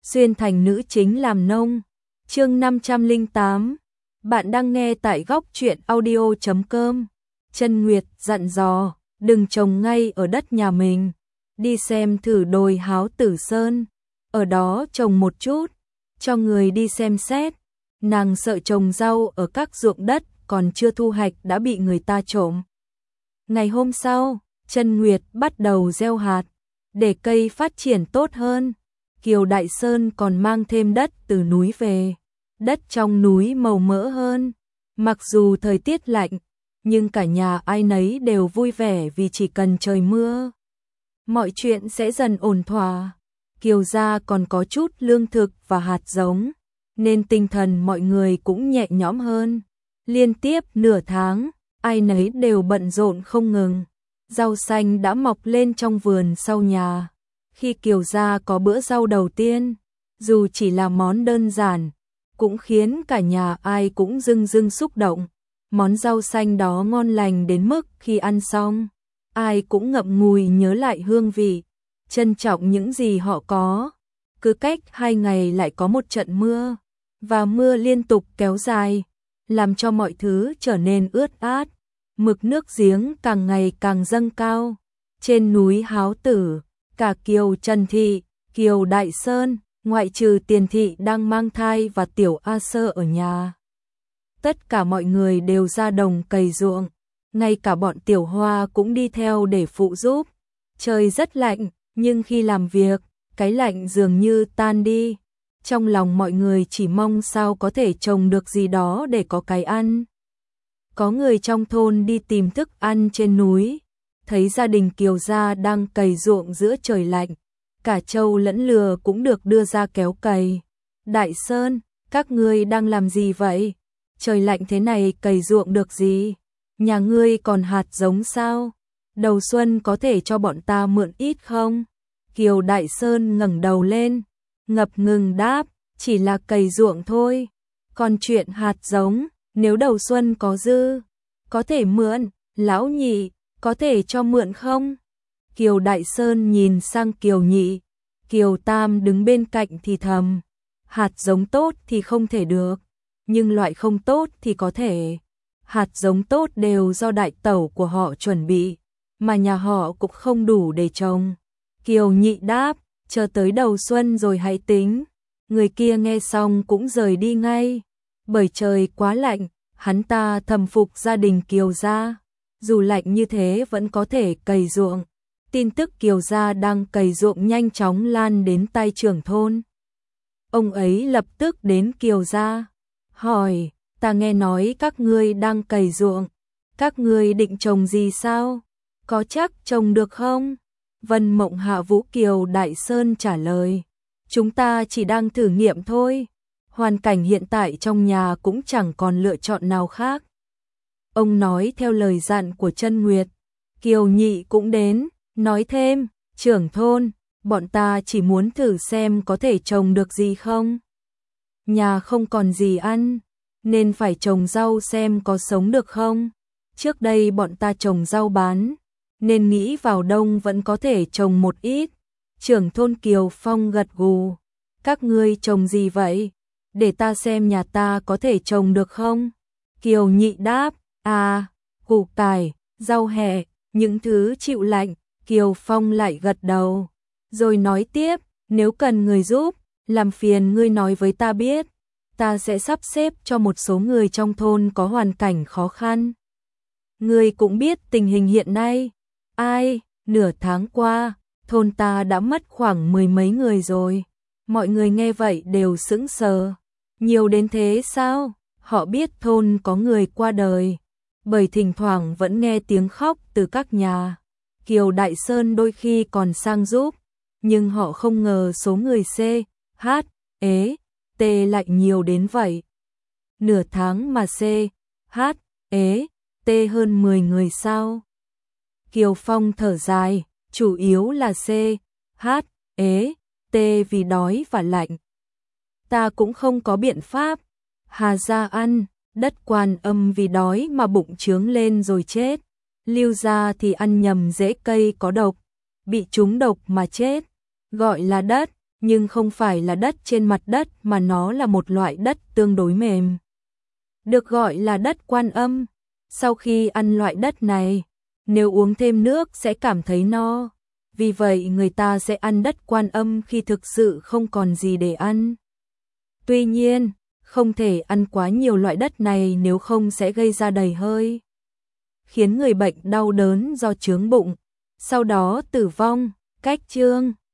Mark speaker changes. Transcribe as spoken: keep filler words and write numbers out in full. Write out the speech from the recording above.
Speaker 1: xuyên thành nữ chính làm nông. Chương năm trăm lẻ tám. Bạn đang nghe tại góc truyện audio chấm com. Chân Nguyệt dặn dò, đừng trồng ngay ở đất nhà mình, đi xem thử đồi Háo Tử Sơn, ở đó trồng một chút, cho người đi xem xét. Nàng sợ trồng rau ở các ruộng đất còn chưa thu hoạch đã bị người ta trộm. Ngày hôm sau, Chân Nguyệt bắt đầu gieo hạt, để cây phát triển tốt hơn. Kiều Đại Sơn còn mang thêm đất từ núi về. Đất trong núi màu mỡ hơn. Mặc dù thời tiết lạnh, nhưng cả nhà ai nấy đều vui vẻ vì chỉ cần trời mưa, mọi chuyện sẽ dần ổn thỏa. Kiều gia còn có chút lương thực và hạt giống, nên tinh thần mọi người cũng nhẹ nhõm hơn. Liên tiếp nửa tháng, ai nấy đều bận rộn không ngừng. Rau xanh đã mọc lên trong vườn sau nhà. Khi Kiều gia có bữa rau đầu tiên, dù chỉ là món đơn giản, cũng khiến cả nhà ai cũng rưng rưng xúc động. Món rau xanh đó ngon lành đến mức khi ăn xong, ai cũng ngậm ngùi nhớ lại hương vị, trân trọng những gì họ có. Cứ cách hai ngày lại có một trận mưa, và mưa liên tục kéo dài, làm cho mọi thứ trở nên ướt át. Mực nước giếng càng ngày càng dâng cao. Trên núi Háo Tử, cả Kiều Trần Thị, Kiều Đại Sơn, ngoại trừ Tiền Thị đang mang thai và Tiểu A Sơ ở nhà, tất cả mọi người đều ra đồng cày ruộng. Ngay cả bọn Tiểu Hoa cũng đi theo để phụ giúp. Trời rất lạnh, nhưng khi làm việc, cái lạnh dường như tan đi. Trong lòng mọi người chỉ mong sao có thể trồng được gì đó để có cái ăn. Có người trong thôn đi tìm thức ăn trên núi, thấy gia đình Kiều gia đang cày ruộng giữa trời lạnh, cả trâu lẫn lừa cũng được đưa ra kéo cày. Đại Sơn, các ngươi đang làm gì vậy? Trời lạnh thế này cày ruộng được gì? Nhà ngươi còn hạt giống sao? Đầu xuân có thể cho bọn ta mượn ít không? Kiều Đại Sơn ngẩng đầu lên, ngập ngừng đáp, chỉ là cày ruộng thôi. Còn chuyện hạt giống, nếu đầu xuân có dư, có thể mượn. Lão nhị, có thể cho mượn không? Kiều Đại Sơn nhìn sang Kiều nhị. Kiều Tam đứng bên cạnh thì thầm, hạt giống tốt thì không thể được, nhưng loại không tốt thì có thể. Hạt giống tốt đều do đại tẩu của họ chuẩn bị, mà nhà họ cũng không đủ để trồng. Kiều nhị đáp, chờ tới đầu xuân rồi hãy tính. Người kia nghe xong cũng rời đi ngay. Bởi trời quá lạnh, hắn ta thầm phục gia đình Kiều gia. Dù lạnh như thế vẫn có thể cày ruộng. Tin tức Kiều gia đang cày ruộng nhanh chóng lan đến tai trưởng thôn. Ông ấy lập tức đến Kiều gia, hỏi, ta nghe nói các ngươi đang cày ruộng, các ngươi định trồng gì sao? Có chắc trồng được không? Vân Mộng Hạ Vũ Kiều Đại Sơn trả lời, chúng ta chỉ đang thử nghiệm thôi. Hoàn cảnh hiện tại trong nhà cũng chẳng còn lựa chọn nào khác. Ông nói theo lời dặn của Chân Nguyệt. Kiều nhị cũng đến, nói thêm, trưởng thôn, bọn ta chỉ muốn thử xem có thể trồng được gì không. Nhà không còn gì ăn, nên phải trồng rau xem có sống được không. Trước đây bọn ta trồng rau bán, nên nghĩ vào đông vẫn có thể trồng một ít. Trưởng thôn Kiều Phong gật gù, các ngươi trồng gì vậy? Để ta xem nhà ta có thể trồng được không? Kiều nhị đáp, à, củ cải, rau hẹ, những thứ chịu lạnh. Kiều Phong lại gật đầu, rồi nói tiếp, nếu cần người giúp, làm phiền ngươi nói với ta biết, ta sẽ sắp xếp cho một số người trong thôn có hoàn cảnh khó khăn. Ngươi cũng biết tình hình hiện nay, ai, nửa tháng qua, thôn ta đã mất khoảng mười mấy người rồi. Mọi người nghe vậy đều sững sờ. Nhiều đến thế sao? Họ biết thôn có người qua đời, bởi thỉnh thoảng vẫn nghe tiếng khóc từ các nhà. Kiều Đại Sơn đôi khi còn sang giúp, nhưng họ không ngờ số người C, H, E, T lại nhiều đến vậy. Nửa tháng mà C, H, E, T hơn mười người sao? Kiều Phong thở dài, chủ yếu là C, H, E, T vì đói và lạnh. Ta cũng không có biện pháp. Hà gia ăn, Đất Quan Âm vì đói mà bụng trướng lên rồi chết. Lưu gia thì ăn nhầm rễ cây có độc, bị trúng độc mà chết. Gọi là đất, nhưng không phải là đất trên mặt đất mà nó là một loại đất tương đối mềm. Được gọi là đất Quan Âm. Sau khi ăn loại đất này, nếu uống thêm nước sẽ cảm thấy no. Vì vậy người ta sẽ ăn đất Quan Âm khi thực sự không còn gì để ăn. Tuy nhiên, không thể ăn quá nhiều loại đất này nếu không sẽ gây ra đầy hơi, khiến người bệnh đau đớn do chướng bụng, sau đó tử vong. Cách chương